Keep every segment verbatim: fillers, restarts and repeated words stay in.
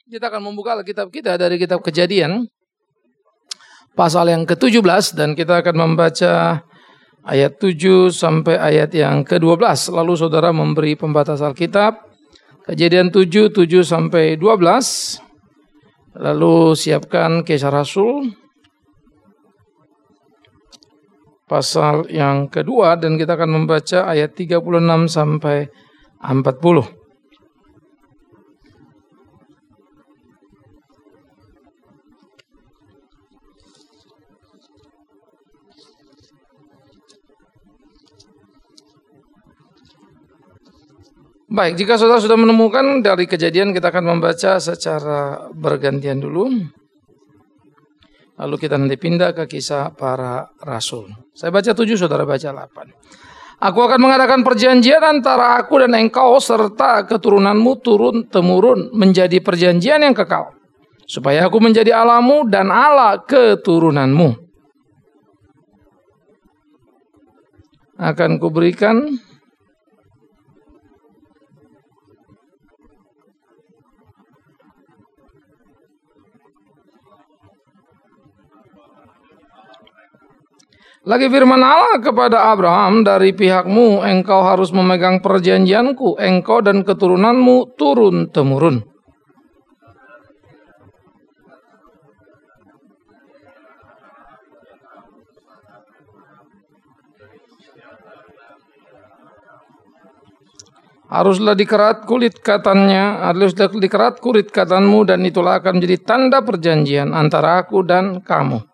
Kita akan membuka kitab kita dari kitab Kejadian pasal yang ke tujuh belas dan kita akan membaca ayat tujuh sampai ayat yang ke dua belas. Lalu saudara memberi pembatas Alkitab. Kejadian tujuh, tujuh sampai dua belas. Lalu siapkan Kisah Rasul pasal yang kedua dan kita akan membaca ayat tiga puluh enam sampai empat puluh. Baik, jika saudara sudah menemukan dari Kejadian, kita akan membaca secara bergantian dulu. Lalu kita nanti pindah ke Kisah Para Rasul. Saya baca tujuh, saudara baca delapan. Aku akan mengadakan perjanjian antara aku dan engkau serta keturunanmu turun-temurun menjadi perjanjian yang kekal. Supaya aku menjadi Allahmu dan Allah keturunanmu. Akan kuberikan lagi firman Allah kepada Abraham, dari pihakmu engkau harus memegang perjanjianku, engkau dan keturunanmu turun-temurun. Haruslah dikerat kulit katannya, haruslah dikerat kulit katanmu dan itulah akan menjadi tanda perjanjian antara aku dan kamu.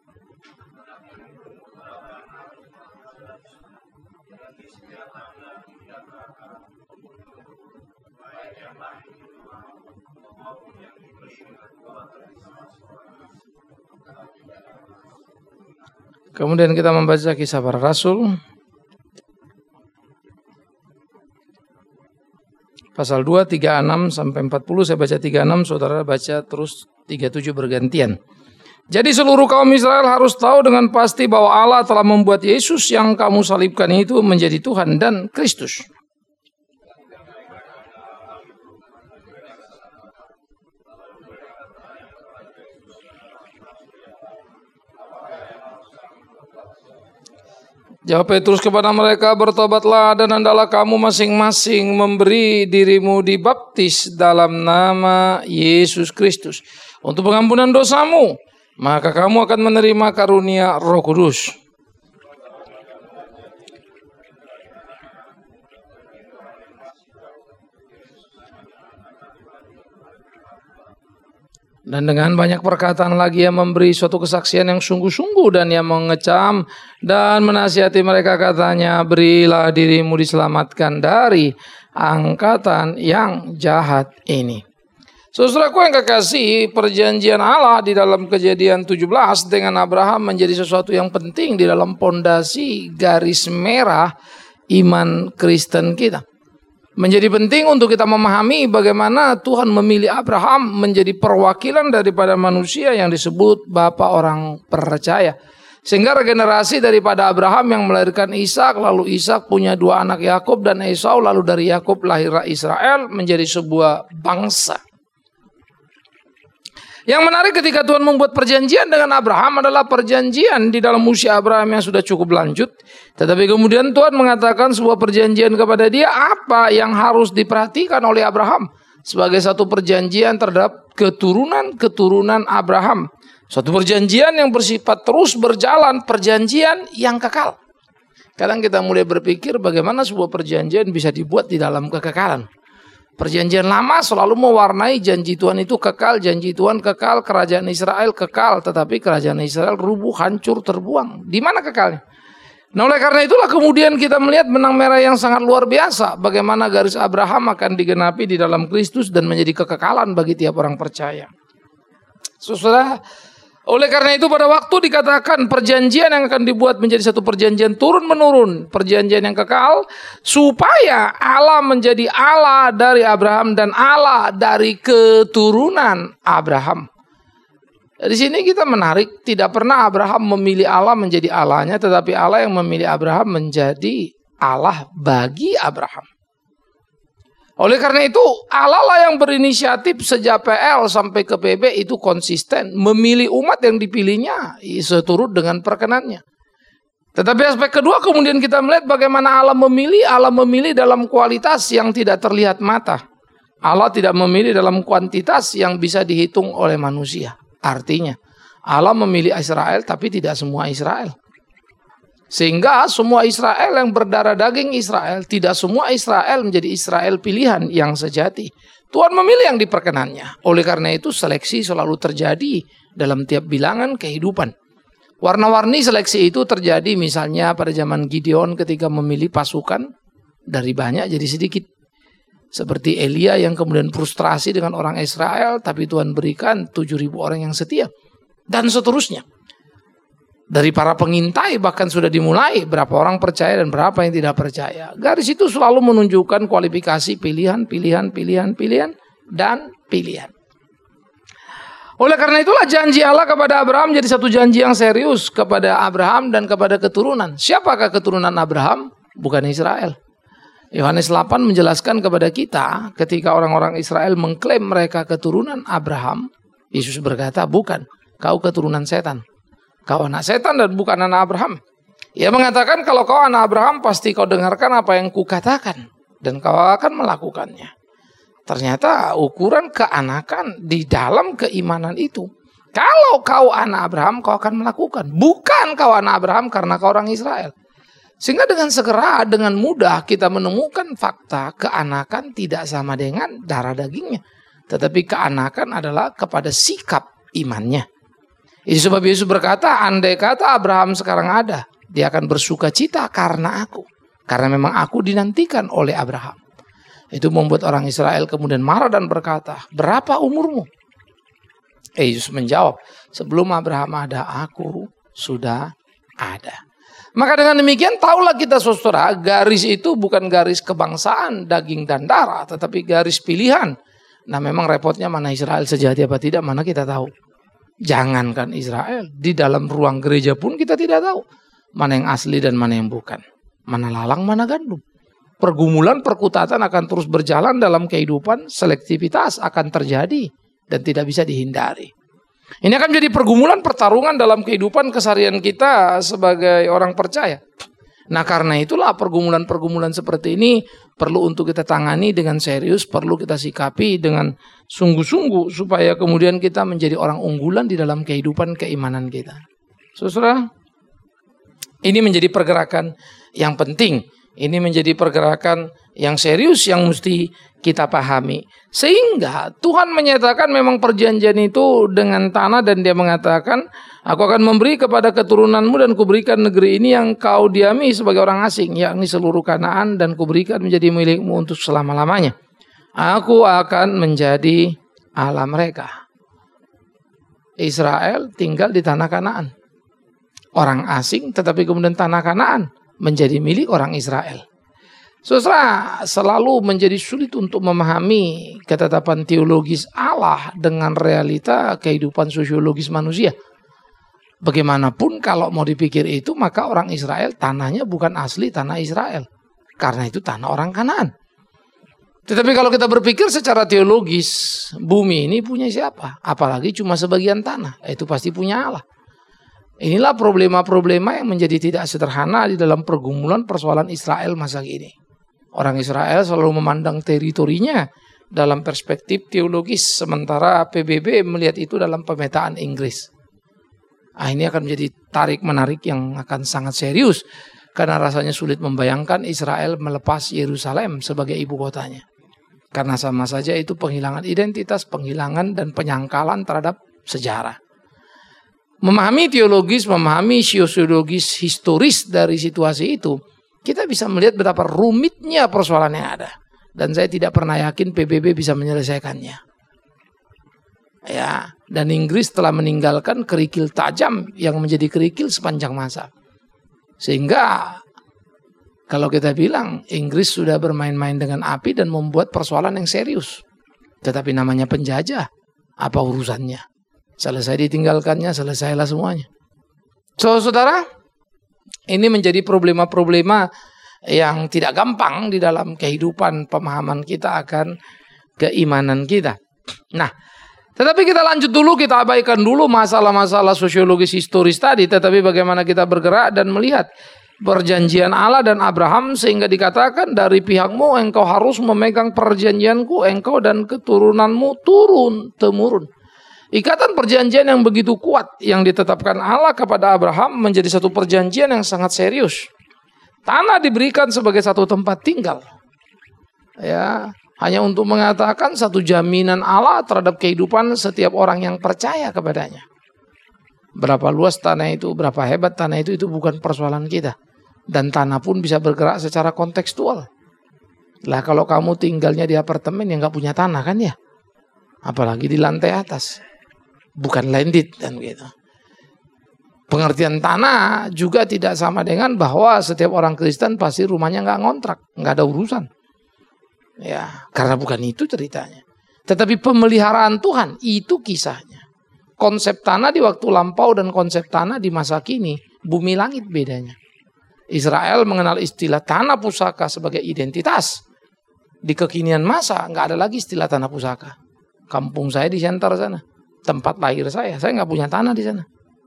Kemudian kita membaca Kisah Para Rasul pasal dua, tiga puluh enam sampai empat puluh. Saya baca tiga puluh enam, saudara baca terus tiga puluh tujuh bergantian. Jadi seluruh kaum Israel harus tahu dengan pasti bahwa Allah telah membuat Yesus yang kamu salibkan itu menjadi Tuhan dan Kristus. Jawab Petrus kepada mereka, bertobatlah dan hendaklah kamu masing-masing memberi dirimu dibaptis dalam nama Yesus Kristus untuk pengampunan dosamu, maka kamu akan menerima karunia Roh Kudus. Dan dengan banyak perkataan lagi yang memberi suatu kesaksian yang sungguh-sungguh dan yang mengecam dan menasihati mereka, katanya, berilah dirimu diselamatkan dari angkatan yang jahat ini. Saudaraku yang kekasih, perjanjian Allah di dalam Kejadian tujuh belas dengan Abraham menjadi sesuatu yang penting di dalam pondasi garis merah iman Kristen kita. Menjadi penting untuk kita memahami bagaimana Tuhan memilih Abraham menjadi perwakilan daripada manusia yang disebut bapa orang percaya. Sehingga regenerasi daripada Abraham yang melahirkan Ishak, lalu Ishak punya dua anak Yakub dan Esau, lalu dari Yakub lahirlah Israel menjadi sebuah bangsa. Yang menarik ketika Tuhan membuat perjanjian dengan Abraham adalah perjanjian di dalam usia Abraham yang sudah cukup lanjut. Tetapi kemudian Tuhan mengatakan sebuah perjanjian kepada dia, apa yang harus diperhatikan oleh Abraham sebagai satu perjanjian terhadap keturunan-keturunan Abraham. Suatu perjanjian yang bersifat terus berjalan, perjanjian yang kekal. Kadang kita mulai berpikir bagaimana sebuah perjanjian bisa dibuat di dalam kekekalan. Perjanjian lama selalu mewarnai janji Tuhan itu kekal, janji Tuhan kekal, kerajaan Israel kekal, tetapi kerajaan Israel rubuh, hancur, terbuang. Di mana kekalnya? Nah, oleh karena itulah kemudian kita melihat benang merah yang sangat luar biasa, bagaimana garis Abraham akan digenapi di dalam Kristus dan menjadi kekekalan bagi tiap orang percaya. Saudara, oleh karena itu pada waktu dikatakan perjanjian yang akan dibuat menjadi satu perjanjian turun-menurun, perjanjian yang kekal, supaya Allah menjadi Allah dari Abraham dan Allah dari keturunan Abraham. Di sini kita menarik, tidak pernah Abraham memilih Allah menjadi Allahnya, tetapi Allah yang memilih Abraham menjadi Allah bagi Abraham. Oleh karena itu Allah lah yang berinisiatif sejak P L sampai ke P B itu konsisten memilih umat yang dipilihnya seturut dengan perkenannya. Tetapi aspek kedua kemudian kita melihat bagaimana Allah memilih. Allah memilih dalam kualitas yang tidak terlihat mata. Allah tidak memilih dalam kuantitas yang bisa dihitung oleh manusia. Artinya Allah memilih Israel tapi tidak semua Israel. Sehingga semua Israel yang berdarah daging Israel, tidak semua Israel menjadi Israel pilihan yang sejati. Tuhan memilih yang diperkenannya. Oleh karena itu seleksi selalu terjadi dalam tiap bilangan kehidupan. Warna-warni seleksi itu terjadi misalnya pada zaman Gideon ketika memilih pasukan dari banyak jadi sedikit. Seperti Elia yang kemudian frustrasi dengan orang Israel, tapi Tuhan berikan tujuh ribu orang yang setia. Dan seterusnya. Dari para pengintai bahkan sudah dimulai berapa orang percaya dan berapa yang tidak percaya. Garis itu selalu menunjukkan kualifikasi pilihan, pilihan, pilihan, pilihan, dan pilihan. Oleh karena itulah janji Allah kepada Abraham jadi satu janji yang serius kepada Abraham dan kepada keturunan. Siapakah keturunan Abraham? Bukan Israel. Yohanes delapan menjelaskan kepada kita ketika orang-orang Israel mengklaim mereka keturunan Abraham, Yesus berkata, bukan, kau keturunan setan. Kau anak setan dan bukan anak Abraham. Ia mengatakan kalau kau anak Abraham pasti kau dengarkan apa yang kukatakan. Dan kau akan melakukannya. Ternyata ukuran keanakan di dalam keimanan itu. Kalau kau anak Abraham kau akan melakukan. Bukan kau anak Abraham karena kau orang Israel. Sehingga dengan segera, dengan mudah kita menemukan fakta keanakan tidak sama dengan darah dagingnya. Tetapi keanakan adalah kepada sikap imannya. Itu sebab Yesus berkata, andai kata Abraham sekarang ada, dia akan bersuka cita karena aku. Karena memang aku dinantikan oleh Abraham. Itu membuat orang Israel kemudian marah dan berkata, berapa umurmu? Yesus menjawab, sebelum Abraham ada, aku sudah ada. Maka dengan demikian, tahulah kita saudara, garis itu bukan garis kebangsaan, daging dan darah, tetapi garis pilihan. Nah memang repotnya mana Israel sejati apa tidak, mana kita tahu. Jangankan Israel, di dalam ruang gereja pun kita tidak tahu mana yang asli dan mana yang bukan. Mana lalang, mana gandum. Pergumulan, perkutatan akan terus berjalan dalam kehidupan, selektivitas akan terjadi dan tidak bisa dihindari. Ini akan menjadi pergumulan, pertarungan dalam kehidupan keseharian kita sebagai orang percaya. Nah karena itulah pergumulan-pergumulan seperti ini perlu untuk kita tangani dengan serius, perlu kita sikapi dengan sungguh-sungguh supaya kemudian kita menjadi orang unggulan di dalam kehidupan keimanan kita. Saudara, ini menjadi pergerakan yang penting, ini menjadi pergerakan yang serius yang mesti kita pahami. Sehingga Tuhan menyatakan memang perjanjian itu dengan tanah dan dia mengatakan, aku akan memberi kepada keturunanmu dan kuberikan negeri ini yang kau diami sebagai orang asing, yakni seluruh Kanaan, dan kuberikan menjadi milikmu untuk selama-lamanya. Aku akan menjadi Allah mereka. Israel tinggal di tanah Kanaan. Orang asing tetapi kemudian tanah Kanaan menjadi milik orang Israel. Saudara, selalu menjadi sulit untuk memahami ketetapan teologis Allah dengan realita kehidupan sosiologis manusia. Bagaimanapun kalau mau dipikir itu, maka orang Israel tanahnya bukan asli tanah Israel. Karena itu tanah orang Kanaan. Tetapi kalau kita berpikir secara teologis, bumi ini punya siapa? Apalagi cuma sebagian tanah, itu pasti punya Allah. Inilah problema-problema yang menjadi tidak sederhana di dalam pergumulan persoalan Israel masa kini. Orang Israel selalu memandang teritorinya dalam perspektif teologis, sementara P B B melihat itu dalam pemetaan Inggris. Nah, ini akan menjadi tarik-menarik yang akan sangat serius, karena rasanya sulit membayangkan Israel melepas Yerusalem sebagai ibu kotanya. Karena sama saja itu penghilangan identitas, penghilangan dan penyangkalan terhadap sejarah. Memahami teologis, memahami sosiologis historis dari situasi itu, kita bisa melihat betapa rumitnya persoalan yang ada. Dan saya tidak pernah yakin P B B bisa menyelesaikannya. Ya, dan Inggris telah meninggalkan kerikil tajam yang menjadi kerikil sepanjang masa. Sehingga kalau kita bilang Inggris sudah bermain-main dengan api dan membuat persoalan yang serius. Tetapi namanya penjajah, apa urusannya? Selesai ditinggalkannya, selesailah semuanya. So, saudara, ini menjadi problema-problema yang tidak gampang di dalam kehidupan pemahaman kita akan keimanan kita. Nah, tetapi kita lanjut dulu, kita abaikan dulu masalah-masalah sosiologis historis tadi, tetapi bagaimana kita bergerak dan melihat perjanjian Allah dan Abraham, sehingga dikatakan dari pihakmu engkau harus memegang perjanjianku, engkau dan keturunanmu turun temurun. Ikatan perjanjian yang begitu kuat yang ditetapkan Allah kepada Abraham menjadi satu perjanjian yang sangat serius. Tanah diberikan sebagai satu tempat tinggal, ya, hanya untuk mengatakan satu jaminan Allah terhadap kehidupan setiap orang yang percaya kepadanya. Berapa luas tanah itu, berapa hebat tanah itu, itu bukan persoalan kita. Dan tanah pun bisa bergerak secara kontekstual. Lah kalau kamu tinggalnya di apartemen yang gak punya tanah kan ya, apalagi di lantai atas, bukan landed dan gitu. Pengertian tanah juga tidak sama dengan bahwa setiap orang Kristen pasti rumahnya gak ngontrak, gak ada urusan. Ya, karena bukan itu ceritanya. Tetapi pemeliharaan Tuhan itu kisahnya. Konsep tanah di waktu lampau dan konsep tanah di masa kini, bumi langit bedanya. Israel mengenal istilah tanah pusaka sebagai identitas. Di kekinian masa nggak ada lagi istilah tanah pusaka. Kampung saya di Siantar sana, tempat lahir saya, saya nggak punya tanah di sana.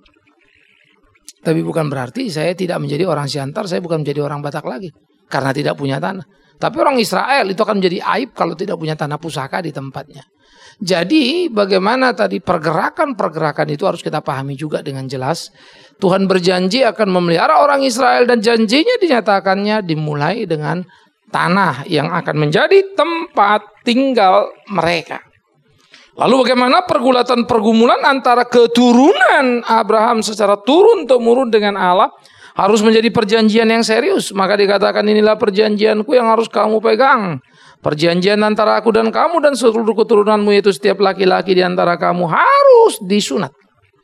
Tapi bukan berarti saya tidak menjadi orang Siantar, saya bukan menjadi orang Batak lagi karena tidak punya tanah. Tapi orang Israel itu akan menjadi aib kalau tidak punya tanah pusaka di tempatnya. Jadi bagaimana tadi pergerakan-pergerakan itu harus kita pahami juga dengan jelas. Tuhan berjanji akan memelihara orang Israel dan janjinya dinyatakannya dimulai dengan tanah yang akan menjadi tempat tinggal mereka. Lalu bagaimana pergulatan pergumulan antara keturunan Abraham secara turun-temurun dengan Allah harus menjadi perjanjian yang serius. Maka dikatakan inilah perjanjianku yang harus kamu pegang. Perjanjian antara aku dan kamu dan seluruh keturunanmu, yaitu setiap laki-laki di antara kamu harus disunat.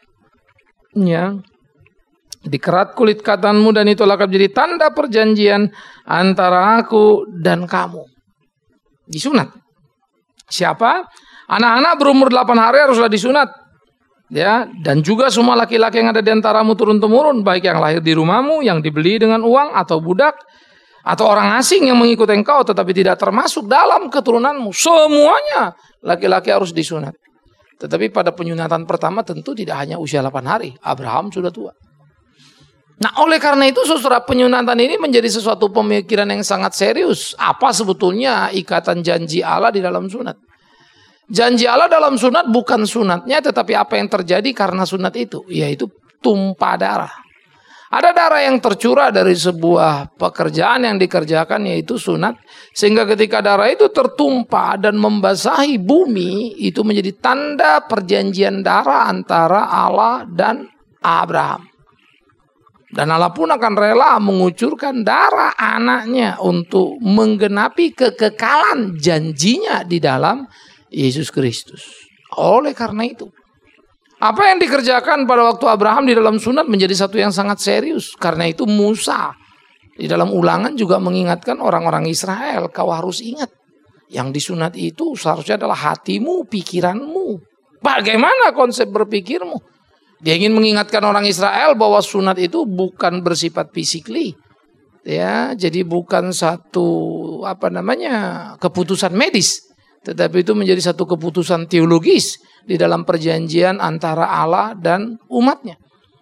Ya. Dikerat kulit katanmu dan itu akan menjadi tanda perjanjian antara aku dan kamu. Disunat. Siapa? Anak-anak berumur delapan hari haruslah disunat. Ya, dan juga semua laki-laki yang ada di antaramu turun-temurun, baik yang lahir di rumahmu, yang dibeli dengan uang, atau budak, atau orang asing yang mengikut engkau tetapi tidak termasuk dalam keturunanmu. Semuanya laki-laki harus disunat. Tetapi pada penyunatan pertama tentu tidak hanya usia delapan hari. Abraham sudah tua. Nah, oleh karena itu saudara, penyunatan ini menjadi sesuatu pemikiran yang sangat serius. Apa sebetulnya ikatan janji Allah di dalam sunat? Janji Allah dalam sunat bukan sunatnya, tetapi apa yang terjadi karena sunat itu, yaitu tumpah darah. Ada darah yang tercurah dari sebuah pekerjaan yang dikerjakan, yaitu sunat. Sehingga ketika darah itu tertumpah dan membasahi bumi, itu menjadi tanda perjanjian darah antara Allah dan Abraham. Dan Allah pun akan rela mengucurkan darah anaknya untuk menggenapi kekekalan janjinya di dalam Yesus Kristus. Oleh karena itu, apa yang dikerjakan pada waktu Abraham di dalam sunat menjadi satu yang sangat serius. Karena itu Musa di dalam Ulangan juga mengingatkan orang-orang Israel, kau harus ingat, yang disunat itu seharusnya adalah hatimu, pikiranmu. Bagaimana konsep berpikirmu? Dia ingin mengingatkan orang Israel bahwa sunat itu bukan bersifat fisikly. Ya, jadi bukan satu apa namanya keputusan medis, tetapi itu menjadi satu keputusan teologis di dalam perjanjian antara Allah dan umatnya.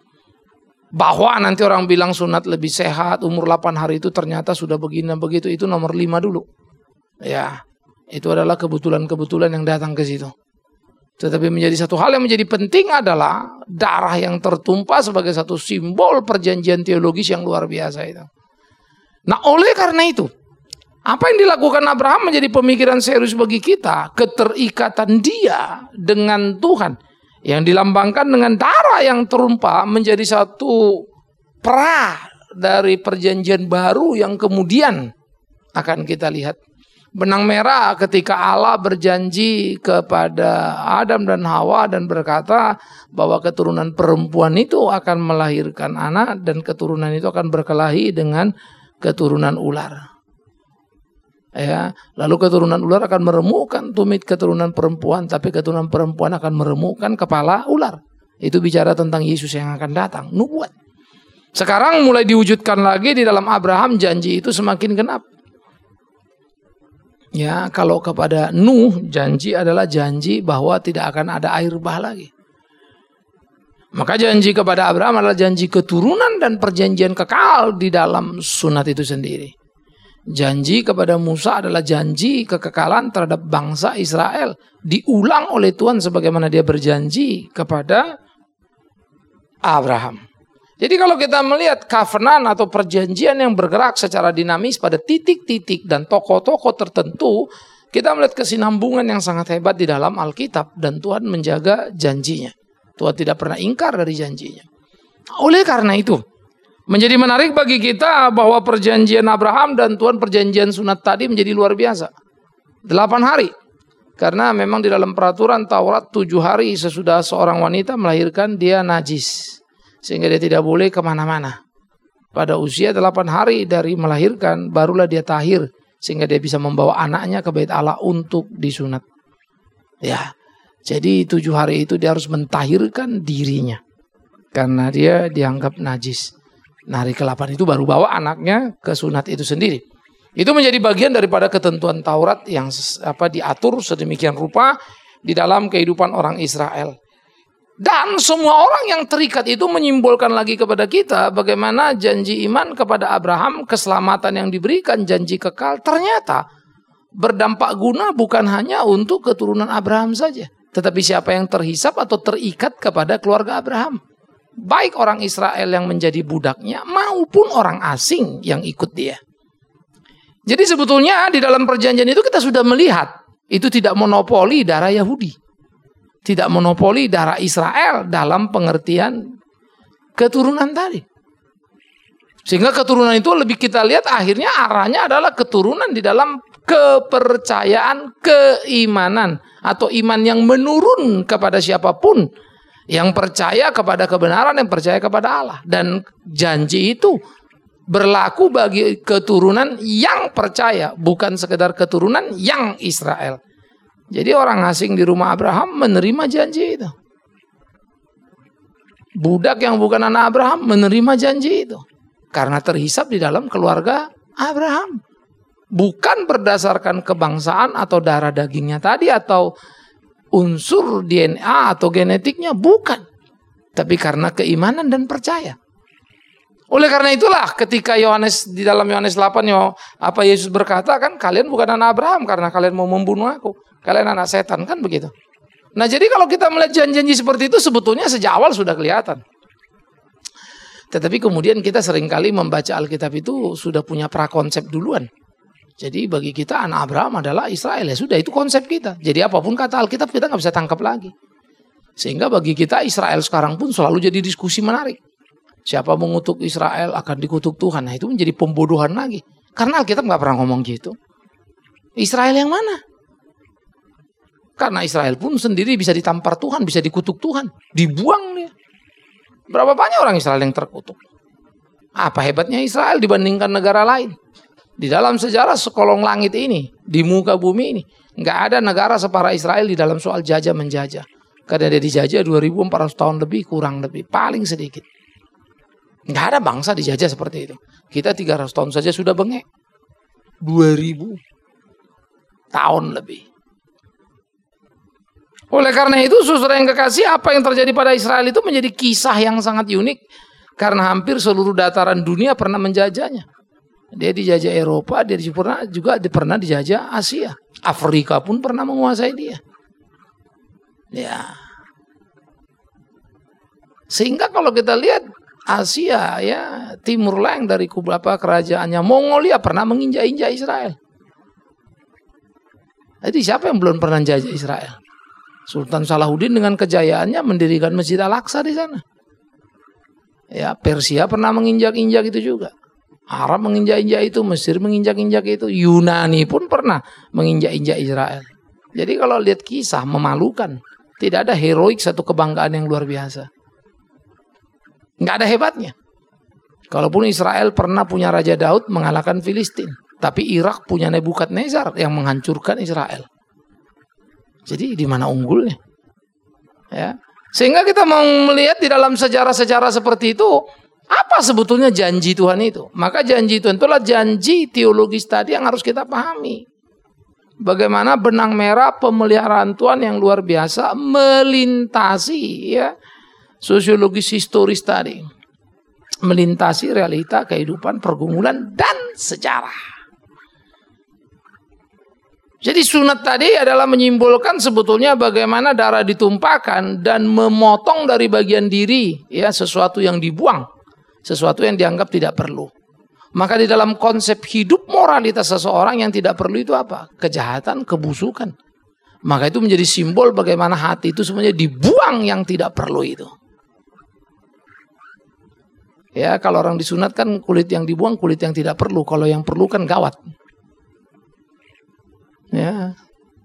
Bahwa nanti orang bilang sunat lebih sehat, umur delapan hari itu ternyata sudah begini dan begitu, itu nomor lima dulu. Ya, itu adalah kebetulan-kebetulan yang datang ke situ. Tetapi menjadi satu hal yang menjadi penting adalah darah yang tertumpah sebagai satu simbol perjanjian teologis yang luar biasa itu. Nah, oleh karena itu, apa yang dilakukan Abraham menjadi pemikiran serius bagi kita. Keterikatan dia dengan Tuhan yang dilambangkan dengan darah yang terumpah menjadi satu pra dari perjanjian baru yang kemudian akan kita lihat. Benang merah ketika Allah berjanji kepada Adam dan Hawa dan berkata bahwa keturunan perempuan itu akan melahirkan anak dan keturunan itu akan berkelahi dengan keturunan ular. Ya, lalu keturunan ular akan meremukkan tumit keturunan perempuan, tapi keturunan perempuan akan meremukkan kepala ular. Itu bicara tentang Yesus yang akan datang, nubuat. Sekarang mulai diwujudkan lagi di dalam Abraham, janji itu semakin genap. Ya, kalau kepada Nuh janji adalah janji bahwa tidak akan ada air bah lagi. Maka janji kepada Abraham adalah janji keturunan dan perjanjian kekal di dalam sunat itu sendiri. Janji kepada Musa adalah janji kekekalan terhadap bangsa Israel. Diulang oleh Tuhan sebagaimana dia berjanji kepada Abraham. Jadi kalau kita melihat covenant atau perjanjian yang bergerak secara dinamis pada titik-titik dan tokoh-tokoh tertentu, kita melihat kesinambungan yang sangat hebat di dalam Alkitab dan Tuhan menjaga janjinya. Tuhan tidak pernah ingkar dari janjinya. Oleh karena itu, menjadi menarik bagi kita bahwa perjanjian Abraham dan Tuhan perjanjian sunat tadi menjadi luar biasa. Delapan hari. Karena memang di dalam peraturan Taurat tujuh hari sesudah seorang wanita melahirkan dia najis. Sehingga dia tidak boleh kemana-mana. Pada usia delapan hari dari melahirkan barulah dia tahir. Sehingga dia bisa membawa anaknya ke bait Allah untuk disunat. Ya, jadi tujuh hari itu dia harus mentahirkan dirinya. Karena dia dianggap najis. Nah, hari ke delapan itu baru bawa anaknya ke sunat itu sendiri. Itu menjadi bagian daripada ketentuan Taurat yang apa diatur sedemikian rupa di dalam kehidupan orang Israel. Dan semua orang yang terikat itu menyimbolkan lagi kepada kita bagaimana janji iman kepada Abraham, keselamatan yang diberikan, janji kekal, ternyata berdampak guna bukan hanya untuk keturunan Abraham saja. Tetapi siapa yang terhisap atau terikat kepada keluarga Abraham. Baik orang Israel yang menjadi budaknya maupun orang asing yang ikut dia. Jadi sebetulnya di dalam perjanjian itu kita sudah melihat itu tidak monopoli darah Yahudi. Tidak monopoli darah Israel dalam pengertian keturunan tadi. Sehingga keturunan itu lebih kita lihat akhirnya arahnya adalah keturunan di dalam kepercayaan, keimanan. Atau iman yang menurun kepada siapapun. Yang percaya kepada kebenaran, yang percaya kepada Allah. Dan janji itu berlaku bagi keturunan yang percaya. Bukan sekedar keturunan yang Israel. Jadi orang asing di rumah Abraham menerima janji itu. Budak yang bukan anak Abraham menerima janji itu. Karena terhisap di dalam keluarga Abraham. Bukan berdasarkan kebangsaan atau darah dagingnya tadi atau unsur D N A atau genetiknya, bukan. Tapi karena keimanan dan percaya. Oleh karena itulah ketika Yohanes di dalam Yohanes delapan yo, apa Yesus berkata kan kalian bukan anak Abraham karena kalian mau membunuh aku. Kalian anak setan kan begitu. Nah jadi kalau kita melihat janji-janji seperti itu sebetulnya sejak awal sudah kelihatan. Tetapi kemudian kita seringkali membaca Alkitab itu sudah punya prakonsep duluan. Jadi bagi kita anak Abraham adalah Israel. Ya sudah itu konsep kita. Jadi apapun kata Alkitab kita nggak bisa tangkap lagi. Sehingga bagi kita Israel sekarang pun selalu jadi diskusi menarik. Siapa mengutuk Israel akan dikutuk Tuhan. Nah itu menjadi pembodohan lagi. Karena Alkitab nggak pernah ngomong gitu. Israel yang mana? Karena Israel pun sendiri bisa ditampar Tuhan, bisa dikutuk Tuhan. Dibuang dia. Berapa banyak orang Israel yang terkutuk? Apa hebatnya Israel dibandingkan negara lain? Di dalam sejarah sekolong langit ini, di muka bumi ini, nggak ada negara separah Israel di dalam soal jajah menjajah. Karena dia dijajah dua ribu empat ratus tahun lebih, kurang lebih, paling sedikit. Nggak ada bangsa dijajah seperti itu. Kita tiga ratus tahun saja sudah bengek. dua ribu tahun lebih. Oleh karena itu, saudara yang kekasih, apa yang terjadi pada Israel itu menjadi kisah yang sangat unik. Karena hampir seluruh dataran dunia pernah menjajahnya. Dia dijajah Eropa, dia pernah juga pernah dijajah Asia. Afrika pun pernah menguasai dia. Ya. Sehingga kalau kita lihat Asia, ya Timur Leng dari kubu apa kerajaannya Mongolia pernah menginjak-injak Israel. Jadi siapa yang belum pernah menjajah Israel? Sultan Salahuddin dengan kejayaannya mendirikan Masjid Al-Aqsa di sana. Ya, Persia pernah menginjak-injak itu juga. Arab menginjak-injak itu, Mesir menginjak-injak itu, Yunani pun pernah menginjak-injak Israel. Jadi kalau lihat kisah memalukan, tidak ada heroik satu kebanggaan yang luar biasa. Nggak ada hebatnya. Kalaupun Israel pernah punya Raja Daud mengalahkan Filistin, tapi Irak punya Nebukadnezar yang menghancurkan Israel. Jadi di mana unggulnya? Ya. Sehingga kita mau melihat di dalam sejarah-sejarah seperti itu, Apa sebetulnya janji Tuhan itu? Maka janji Tuhan itulah janji teologis tadi yang harus kita pahami. Bagaimana benang merah pemeliharaan Tuhan yang luar biasa melintasi ya sosiologis historis tadi. Melintasi realita kehidupan, pergumulan dan sejarah. Jadi sunat tadi adalah menyimbolkan sebetulnya bagaimana darah ditumpahkan dan memotong dari bagian diri ya sesuatu yang dibuang, sesuatu yang dianggap tidak perlu. Maka di dalam konsep hidup moralitas seseorang yang tidak perlu itu apa? Kejahatan, kebusukan. Maka itu menjadi simbol bagaimana hati itu semuanya dibuang yang tidak perlu itu. Ya, kalau orang disunat kan kulit yang dibuang, kulit yang tidak perlu. Kalau yang perlu kan gawat. Ya.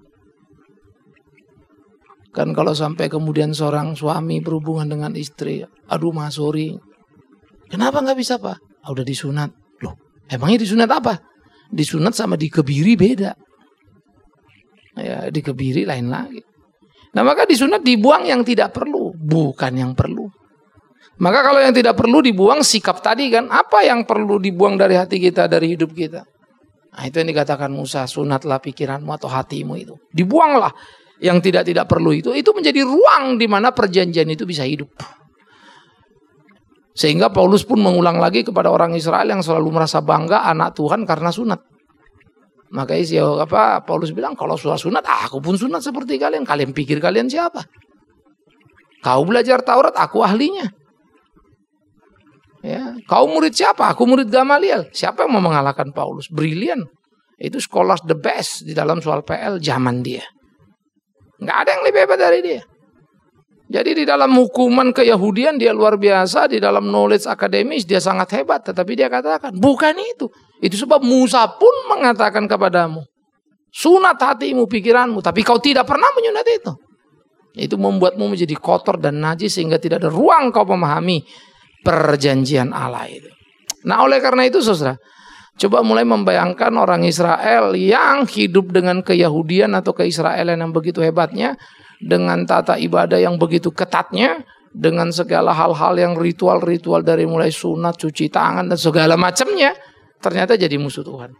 Kan kalau sampai kemudian seorang suami berhubungan dengan istri, aduh mas sorry. Kenapa nggak bisa pak? Ah, udah disunat. Loh, emangnya disunat apa? Disunat sama dikebiri beda. Ya, dikebiri lain lagi. Nah maka disunat dibuang yang tidak perlu, bukan yang perlu. Maka kalau yang tidak perlu dibuang sikap tadi kan, apa yang perlu dibuang dari hati kita, dari hidup kita? Nah itu yang dikatakan Musa, sunatlah pikiranmu atau hatimu itu. Dibuanglah yang tidak-tidak perlu itu. Itu menjadi ruang di mana perjanjian itu bisa hidup. Sehingga Paulus pun mengulang lagi kepada orang Israel yang selalu merasa bangga anak Tuhan karena sunat. Makanya siapa Paulus bilang, kalau sudah sunat, aku pun sunat seperti kalian. Kalian pikir kalian siapa? Kau belajar Taurat, aku ahlinya. Ya, kau murid siapa? Aku murid Gamaliel. Siapa yang mau mengalahkan Paulus? Brilian. Itu scholars the best di dalam soal P L zaman dia. Nggak ada yang lebih hebat dari dia. Jadi di dalam hukuman keyahudian dia luar biasa. Di dalam knowledge akademis dia sangat hebat. Tetapi dia katakan, bukan itu. Itu sebab Musa pun mengatakan kepadamu, sunat hatimu, pikiranmu. Tapi kau tidak pernah menyunat itu. Itu membuatmu menjadi kotor dan najis sehingga tidak ada ruang kau memahami perjanjian Allah itu. Nah oleh karena itu saudara, coba mulai membayangkan orang Israel yang hidup dengan keyahudian atau keisraelan yang begitu hebatnya, dengan tata ibadah yang begitu ketatnya, dengan segala hal-hal yang ritual-ritual dari mulai sunat, cuci tangan dan segala macamnya, ternyata jadi musuh Tuhan.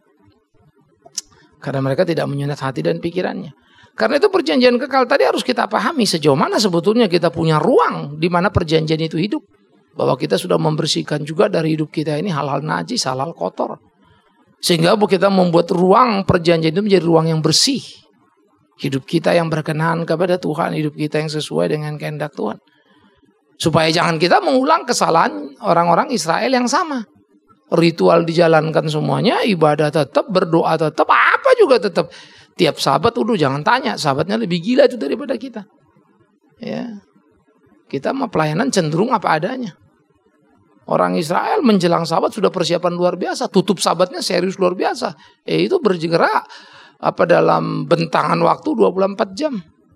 Karena mereka tidak menyunat hati dan pikirannya. Karena itu perjanjian kekal tadi harus kita pahami sejauh mana sebetulnya kita punya ruang di mana perjanjian itu hidup. Bahwa kita sudah membersihkan juga dari hidup kita ini hal-hal najis, hal-hal kotor. Sehingga kita membuat ruang perjanjian itu menjadi ruang yang bersih. Hidup kita yang berkenan kepada Tuhan, hidup kita yang sesuai dengan kehendak Tuhan. Supaya jangan kita mengulang kesalahan orang-orang Israel yang sama. Ritual dijalankan semuanya, ibadah tetap, berdoa tetap, apa juga tetap. Tiap sahabat, udah jangan tanya, sahabatnya lebih gila itu daripada kita. Ya. Kita mah pelayanan cenderung apa adanya. Orang Israel menjelang sabat sudah persiapan luar biasa. Tutup sabatnya serius luar biasa. Eh itu bergerak apa dalam bentangan waktu dua puluh empat jam.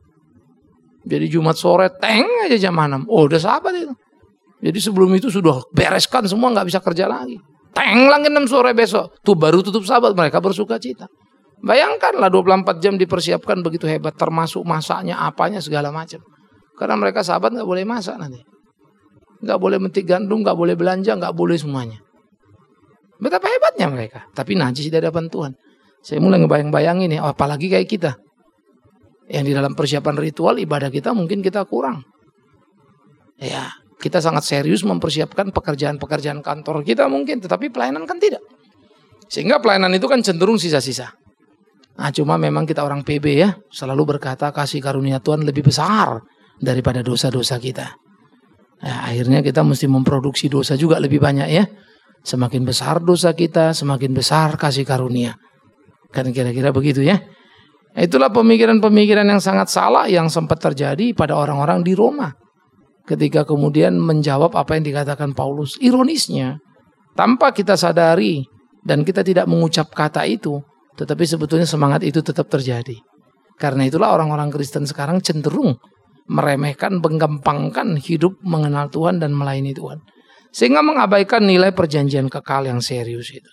Jadi Jumat sore teng aja jam enam. Oh udah sabat itu. Jadi sebelum itu sudah bereskan semua, nggak bisa kerja lagi. Teng lagi enam sore besok. Tuh baru tutup sabat, mereka bersuka cita. Bayangkanlah dua puluh empat jam dipersiapkan begitu hebat. Termasuk masaknya, apanya segala macam. Karena mereka sahabat nggak boleh masak nanti. Nggak boleh metik gandum, nggak boleh belanja, nggak boleh semuanya. Betapa hebatnya mereka. Tapi najis di hadapan Tuhan. Saya mulai ngebayang-bayangin nih, apalagi kayak kita. Yang di dalam persiapan ritual, ibadah kita mungkin kita kurang. Ya, kita sangat serius mempersiapkan pekerjaan-pekerjaan kantor kita mungkin. Tetapi pelayanan kan tidak. Sehingga pelayanan itu kan cenderung sisa-sisa. Nah cuma memang kita orang P B ya, selalu berkata kasih karunia Tuhan lebih besar daripada dosa-dosa kita. Nah, akhirnya kita mesti memproduksi dosa juga lebih banyak ya. Semakin besar dosa kita, semakin besar kasih karunia. Kan kira-kira begitu ya. Itulah pemikiran-pemikiran yang sangat salah yang sempat terjadi pada orang-orang di Roma. Ketika kemudian menjawab apa yang dikatakan Paulus. Ironisnya, tanpa kita sadari dan kita tidak mengucap kata itu, tetapi sebetulnya semangat itu tetap terjadi. Karena itulah orang-orang Kristen sekarang cenderung meremehkan, menggampangkan hidup mengenal Tuhan dan melayani Tuhan. Sehingga mengabaikan nilai perjanjian kekal yang serius itu.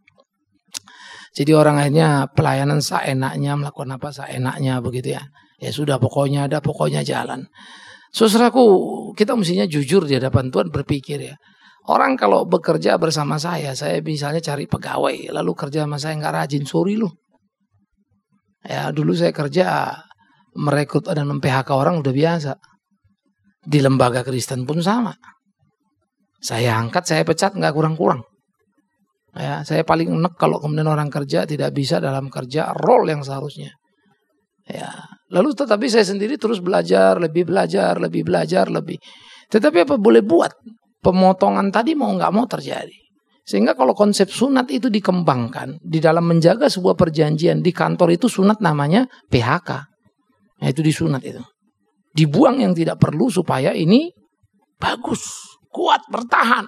Jadi orang akhirnya pelayanan seenaknya, melakukan apa seenaknya begitu ya. Ya sudah pokoknya ada, pokoknya jalan. Saudaraku, kita mestinya jujur di hadapan Tuhan berpikir ya. Orang kalau bekerja bersama saya, saya misalnya cari pegawai, lalu kerja sama saya nggak rajin, sorry loh. Ya dulu saya kerja merekrut dan mem-P H K orang udah biasa. Di lembaga Kristen pun sama. Saya angkat, saya pecat nggak kurang-kurang. Ya, saya paling enek kalau kemudian orang kerja tidak bisa dalam kerja role yang seharusnya. Ya, lalu tetapi saya sendiri terus belajar, lebih belajar, lebih belajar, lebih. Tetapi apa boleh buat? Pemotongan tadi mau nggak mau terjadi. Sehingga kalau konsep sunat itu dikembangkan di dalam menjaga sebuah perjanjian di kantor itu sunat namanya P H K. Nah, itu disunat itu. Dibuang yang tidak perlu supaya ini bagus, kuat, bertahan.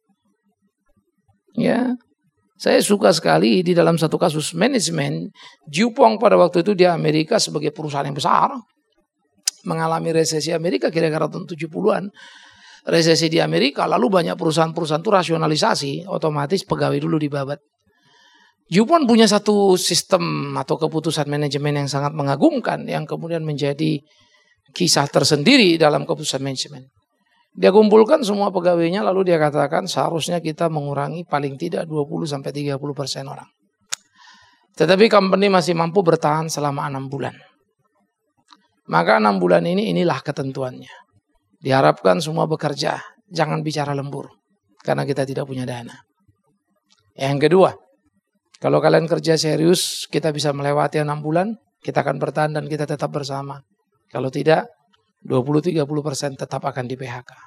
Ya, saya suka sekali di dalam satu kasus manajemen. Jupong pada waktu itu di Amerika sebagai perusahaan yang besar mengalami resesi Amerika kira-kira tahun tujuh puluhan. Resesi di Amerika, lalu banyak perusahaan-perusahaan itu rasionalisasi, otomatis pegawai dulu dibabat. Jupon punya satu sistem atau keputusan manajemen yang sangat mengagumkan, yang kemudian menjadi kisah tersendiri dalam keputusan manajemen. Dia kumpulkan semua pegawainya, lalu dia katakan seharusnya kita mengurangi paling tidak dua puluh sampai tiga puluh persen orang. Tetapi company masih mampu bertahan selama enam bulan. Maka enam bulan ini inilah ketentuannya. Diharapkan semua bekerja, jangan bicara lembur, karena kita tidak punya dana. Yang kedua, kalau kalian kerja serius, kita bisa melewati enam bulan, kita akan bertahan dan kita tetap bersama. Kalau tidak, dua puluh sampai tiga puluh persen tetap akan di P H K.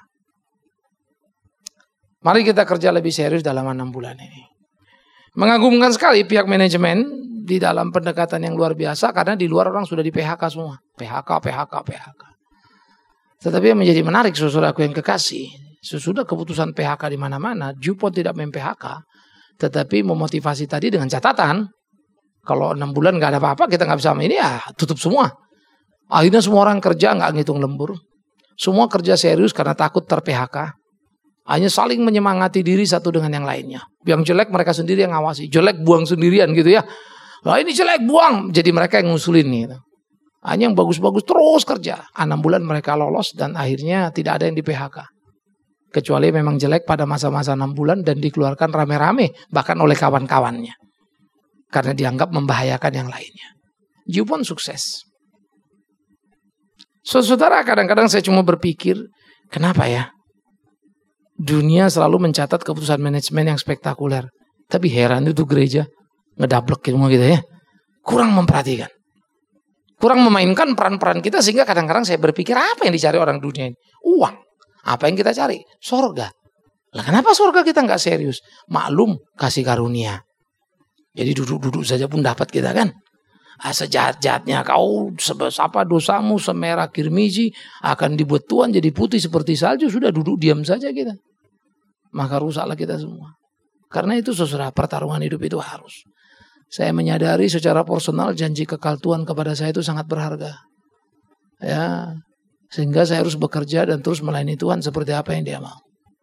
Mari kita kerja lebih serius dalam enam bulan ini. Mengagumkan sekali pihak manajemen di dalam pendekatan yang luar biasa, karena di luar orang sudah di P H K semua. P H K, P H K, P H K. Tetapi yang menjadi menarik, saudaraku yang kekasih, sesudah keputusan P H K di mana-mana, Jupon tidak mem-P H K, tetapi memotivasi tadi dengan catatan, kalau enam bulan nggak ada apa-apa, kita nggak bisa ini ya tutup semua. Akhirnya semua orang kerja nggak ngitung lembur, semua kerja serius karena takut ter-P H K. Hanya saling menyemangati diri satu dengan yang lainnya. Yang jelek mereka sendiri yang ngawasi, jelek buang sendirian gitu ya. Nah ini jelek buang, jadi mereka yang ngusulin gitu. Hanya yang bagus-bagus terus kerja. enam bulan mereka lolos dan akhirnya tidak ada yang di P H K. Kecuali memang jelek pada masa-masa enam bulan dan dikeluarkan rame-rame. Bahkan oleh kawan-kawannya. Karena dianggap membahayakan yang lainnya. Jupon sukses. So, saudara, kadang-kadang saya cuma berpikir, kenapa ya? Dunia selalu mencatat keputusan manajemen yang spektakuler. Tapi heran itu gereja. Ngedablek semua gitu ya. Kurang memperhatikan. Kurang memainkan peran-peran kita sehingga kadang-kadang saya berpikir apa yang dicari orang dunia ini? Uang. Apa yang kita cari? Sorga. Lah kenapa sorga kita nggak serius? Maklum kasih karunia. Jadi duduk-duduk saja pun dapat kita kan. Ah, sejahat-jahatnya kau apa dosamu semerah kirmizi akan dibuat Tuhan jadi putih seperti salju. Sudah duduk diam saja kita. Maka rusaklah kita semua. Karena itu saudara, pertarungan hidup itu harus. Saya menyadari secara personal janji kekal Tuhan kepada saya itu sangat berharga. Ya, sehingga saya harus bekerja dan terus melayani Tuhan seperti apa yang Dia mau.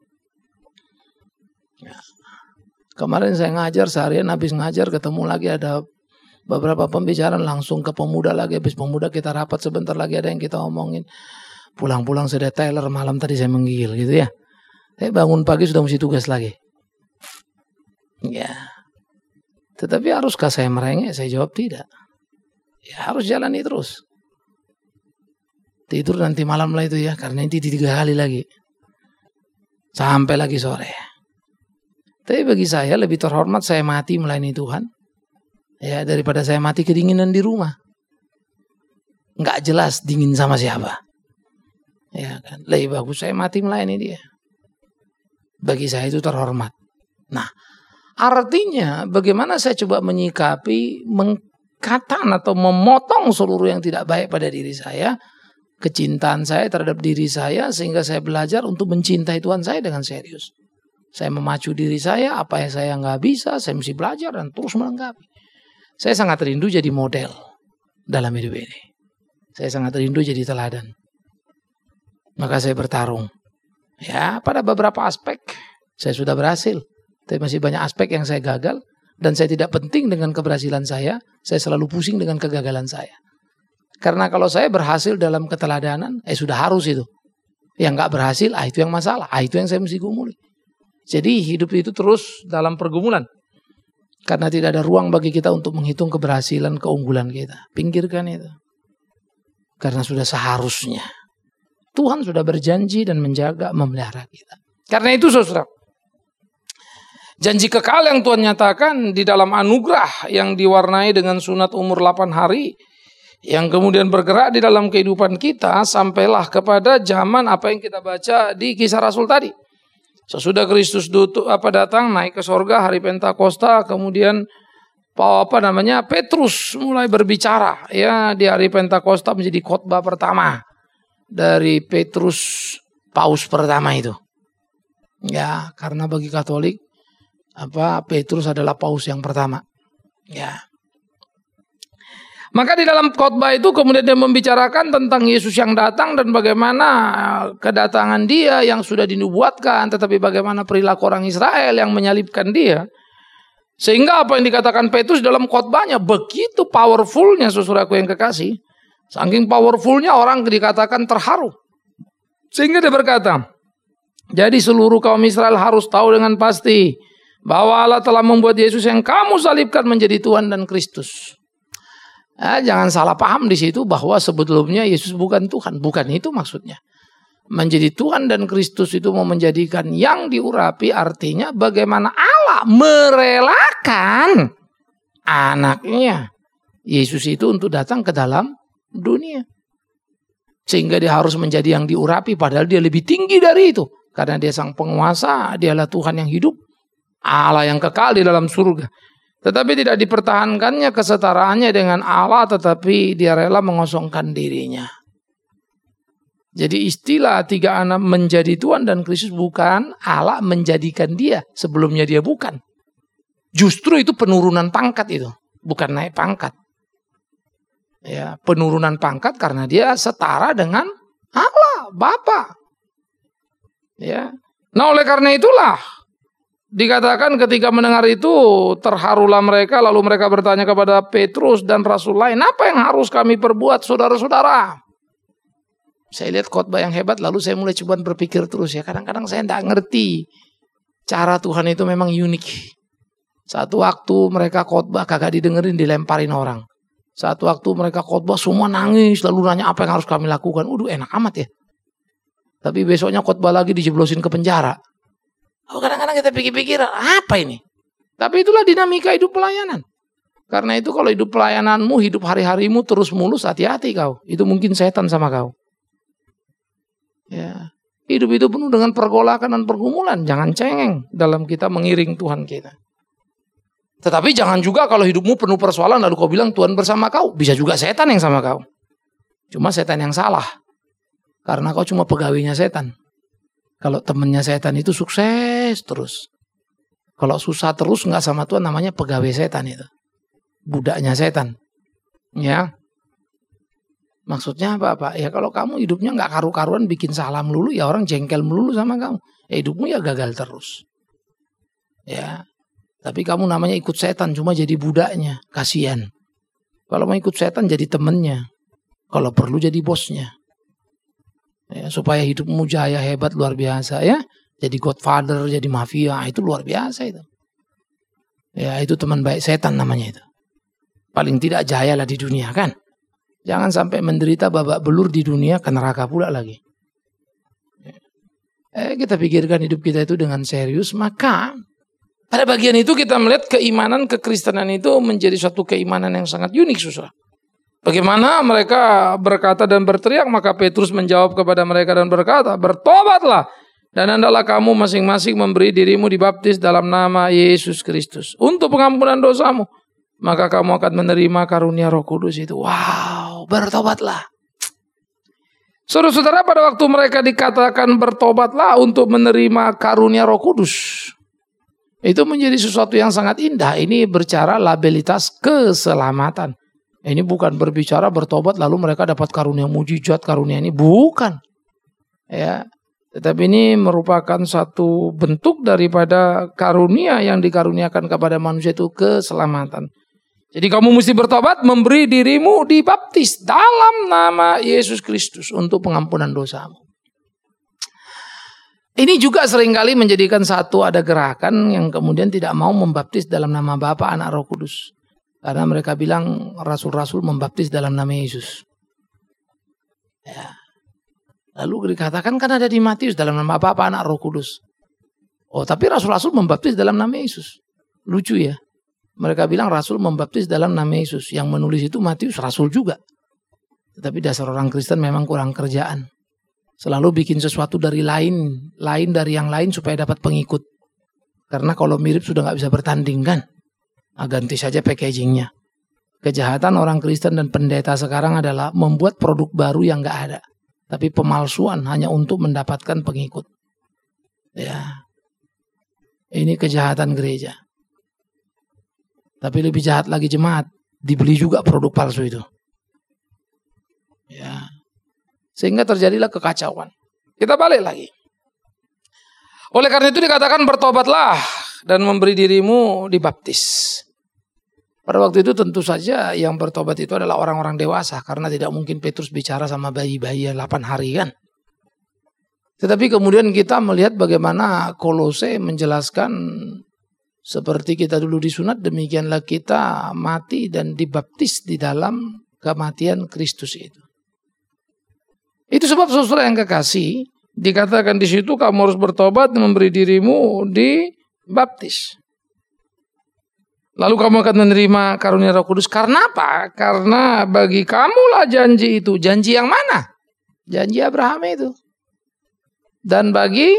Ya. Kemarin saya ngajar seharian, habis ngajar ketemu lagi ada beberapa pembicaraan langsung ke pemuda lagi. Habis pemuda kita rapat sebentar lagi ada yang kita omongin. Pulang-pulang sudah Taylor, malam tadi saya menggigil gitu ya. Saya bangun pagi sudah mesti tugas lagi. Ya. Tetapi haruskah saya merengek? Saya jawab tidak. Ya harus jalani terus. Tidur nanti malam lah itu ya. Karena ini tiga kali lagi. Sampai lagi sore. Tapi bagi saya lebih terhormat saya mati melayani Tuhan. Ya daripada saya mati kedinginan di rumah. Nggak jelas dingin sama siapa. Ya kan. Lebih bagus saya mati melayani Dia. Bagi saya itu terhormat. Nah. Artinya bagaimana saya coba menyikapi, mengkatan atau memotong seluruh yang tidak baik pada diri saya. Kecintaan saya terhadap diri saya sehingga saya belajar untuk mencintai Tuhan saya dengan serius. Saya memacu diri saya, apa yang saya nggak bisa, saya mesti belajar dan terus melengkapi. Saya sangat rindu jadi model dalam hidup ini. Saya sangat rindu jadi teladan. Maka saya bertarung. Ya pada beberapa aspek saya sudah berhasil. Tapi masih banyak aspek yang saya gagal. Dan saya tidak penting dengan keberhasilan saya. Saya selalu pusing dengan kegagalan saya. Karena kalau saya berhasil dalam keteladanan, eh sudah harus itu. Yang gak berhasil, ah itu yang masalah. Ah itu yang saya mesti gumuli. Jadi hidup itu terus dalam pergumulan. Karena tidak ada ruang bagi kita untuk menghitung keberhasilan, keunggulan kita. Pinggirkan itu. Karena sudah seharusnya. Tuhan sudah berjanji dan menjaga, memelihara kita. Karena itu saudara, janji kekal yang Tuhan nyatakan di dalam anugerah yang diwarnai dengan sunat umur delapan hari. Yang kemudian bergerak di dalam kehidupan kita. Sampailah kepada zaman apa yang kita baca di Kisah Rasul tadi. Sesudah Kristus dutu, apa datang naik ke sorga hari Pentakosta, kemudian apa namanya Petrus mulai berbicara ya di hari Pentakosta menjadi khotbah pertama dari Petrus paus pertama itu. Ya, karena bagi Katolik apa Petrus adalah paus yang pertama. Ya. Maka di dalam khotbah itu kemudian dia membicarakan tentang Yesus yang datang dan bagaimana kedatangan dia yang sudah dinubuatkan, tetapi bagaimana perilaku orang Israel yang menyalibkan dia. Sehingga apa yang dikatakan Petrus dalam khotbahnya begitu powerfulnya, saudaraku yang kekasih. Saking powerfulnya orang dikatakan terharu. Sehingga dia berkata, jadi seluruh kaum Israel harus tahu dengan pasti bahwa Allah telah membuat Yesus yang kamu salibkan menjadi Tuhan dan Kristus. Nah, jangan salah paham di situ bahwa sebelumnya Yesus bukan Tuhan, bukan itu maksudnya. Menjadi Tuhan dan Kristus itu mau menjadikan yang diurapi, artinya bagaimana Allah merelakan anaknya Yesus itu untuk datang ke dalam dunia. Sehingga dia harus menjadi yang diurapi, padahal dia lebih tinggi dari itu. Karena dia sang penguasa, dialah Tuhan yang hidup, Allah yang kekal di dalam surga. Tetapi tidak dipertahankannya kesetaraannya dengan Allah, tetapi dia rela mengosongkan dirinya. Jadi istilah tiga anak menjadi Tuhan dan Kristus bukan Allah menjadikan dia, sebelumnya dia bukan. Justru itu penurunan pangkat itu, bukan naik pangkat. Ya, penurunan pangkat karena dia setara dengan Allah, Bapa. Ya. Nah, oleh karena itulah dikatakan ketika mendengar itu terharulah mereka, lalu mereka bertanya kepada Petrus dan Rasul lain, apa yang harus kami perbuat saudara-saudara? Saya lihat khotbah yang hebat, lalu saya mulai coba berpikir terus ya, kadang-kadang saya tidak ngerti cara Tuhan itu memang unik. Satu waktu mereka khotbah kagak didengerin, dilemparin orang. Satu waktu mereka khotbah semua nangis, lalu nanya apa yang harus kami lakukan. Udah enak amat ya. Tapi besoknya khotbah lagi dijeblosin ke penjara. Oh, kadang-kadang kita pikir-pikir, apa ini? Tapi itulah dinamika hidup pelayanan. Karena itu kalau hidup pelayananmu, hidup hari-harimu terus mulus, hati-hati kau. Itu mungkin setan sama kau. Ya, hidup itu penuh dengan pergolakan dan pergumulan. Jangan cengeng dalam kita mengiring Tuhan kita. Tetapi jangan juga kalau hidupmu penuh persoalan lalu kau bilang Tuhan bersama kau. Bisa juga setan yang sama kau. Cuma setan yang salah. Karena kau cuma pegawainya setan. Kalau temannya setan itu sukses terus. Kalau susah terus nggak sama Tuhan, namanya pegawai setan itu. Budaknya setan. Ya. Maksudnya apa Pak? Ya kalau kamu hidupnya nggak karu-karuan, bikin salah melulu, ya orang jengkel melulu sama kamu. Ya hidupmu ya gagal terus. Ya. Tapi kamu namanya ikut setan, cuma jadi budaknya. Kasihan. Kalau mau ikut setan jadi temennya. Kalau perlu jadi bosnya. Ya, supaya hidupmu jaya hebat luar biasa ya. Jadi godfather, jadi mafia, itu luar biasa itu. Ya itu teman baik setan namanya itu. Paling tidak jaya lah di dunia kan. Jangan sampai menderita babak belur di dunia ke neraka pula lagi. Eh, kita pikirkan hidup kita itu dengan serius, maka pada bagian itu kita melihat keimanan kekristenan itu menjadi suatu keimanan yang sangat unik susah. Bagaimana mereka berkata dan berteriak, maka Petrus menjawab kepada mereka dan berkata, bertobatlah dan hendaklah kamu masing-masing memberi dirimu dibaptis dalam nama Yesus Kristus untuk pengampunan dosamu, maka kamu akan menerima karunia Roh Kudus itu. Wow, bertobatlah. Saudara-saudara, pada waktu mereka dikatakan bertobatlah untuk menerima karunia Roh Kudus, itu menjadi sesuatu yang sangat indah. Ini berbicara labelitas keselamatan. Ini bukan berbicara bertobat lalu mereka dapat karunia mujizat, karunia ini bukan. Ya, tetapi ini merupakan satu bentuk daripada karunia yang dikaruniakan kepada manusia itu keselamatan. Jadi kamu mesti bertobat, memberi dirimu dibaptis dalam nama Yesus Kristus untuk pengampunan dosamu. Ini juga seringkali menjadikan satu ada gerakan yang kemudian tidak mau membaptis dalam nama Bapa, Anak, Roh Kudus. Karena mereka bilang rasul-rasul membaptis dalam nama Yesus. Ya. Lalu dikatakan kan ada di Matius dalam nama Bapa, Anak, Roh Kudus. Oh, tapi rasul-rasul membaptis dalam nama Yesus. Lucu ya. Mereka bilang rasul membaptis dalam nama Yesus. Yang menulis itu Matius, rasul juga. Tetapi dasar orang Kristen memang kurang kerjaan. Selalu bikin sesuatu dari lain, lain dari yang lain supaya dapat pengikut. Karena kalau mirip sudah nggak bisa bertanding kan. Nah, ganti saja packagingnya. Kejahatan orang Kristen dan pendeta sekarang adalah membuat produk baru yang nggak ada. Tapi pemalsuan hanya untuk mendapatkan pengikut. Ya, ini kejahatan gereja. Tapi lebih jahat lagi jemaat, dibeli juga produk palsu itu. Ya. Sehingga terjadilah kekacauan. Kita balik lagi. Oleh karena itu dikatakan bertobatlah dan memberi dirimu dibaptis. Pada waktu itu tentu saja yang bertobat itu adalah orang-orang dewasa. Karena tidak mungkin Petrus bicara sama bayi-bayi delapan hari kan. Tetapi kemudian kita melihat bagaimana Kolose menjelaskan seperti kita dulu disunat, demikianlah kita mati dan dibaptis di dalam kematian Kristus itu. Itu sebab saudara yang kekasih, dikatakan di situ kamu harus bertobat dan memberi dirimu dibaptis. Lalu kamu akan menerima karunia Roh Kudus. Karena apa? Karena bagi kamulah janji itu. Janji yang mana? Janji Abraham itu. Dan bagi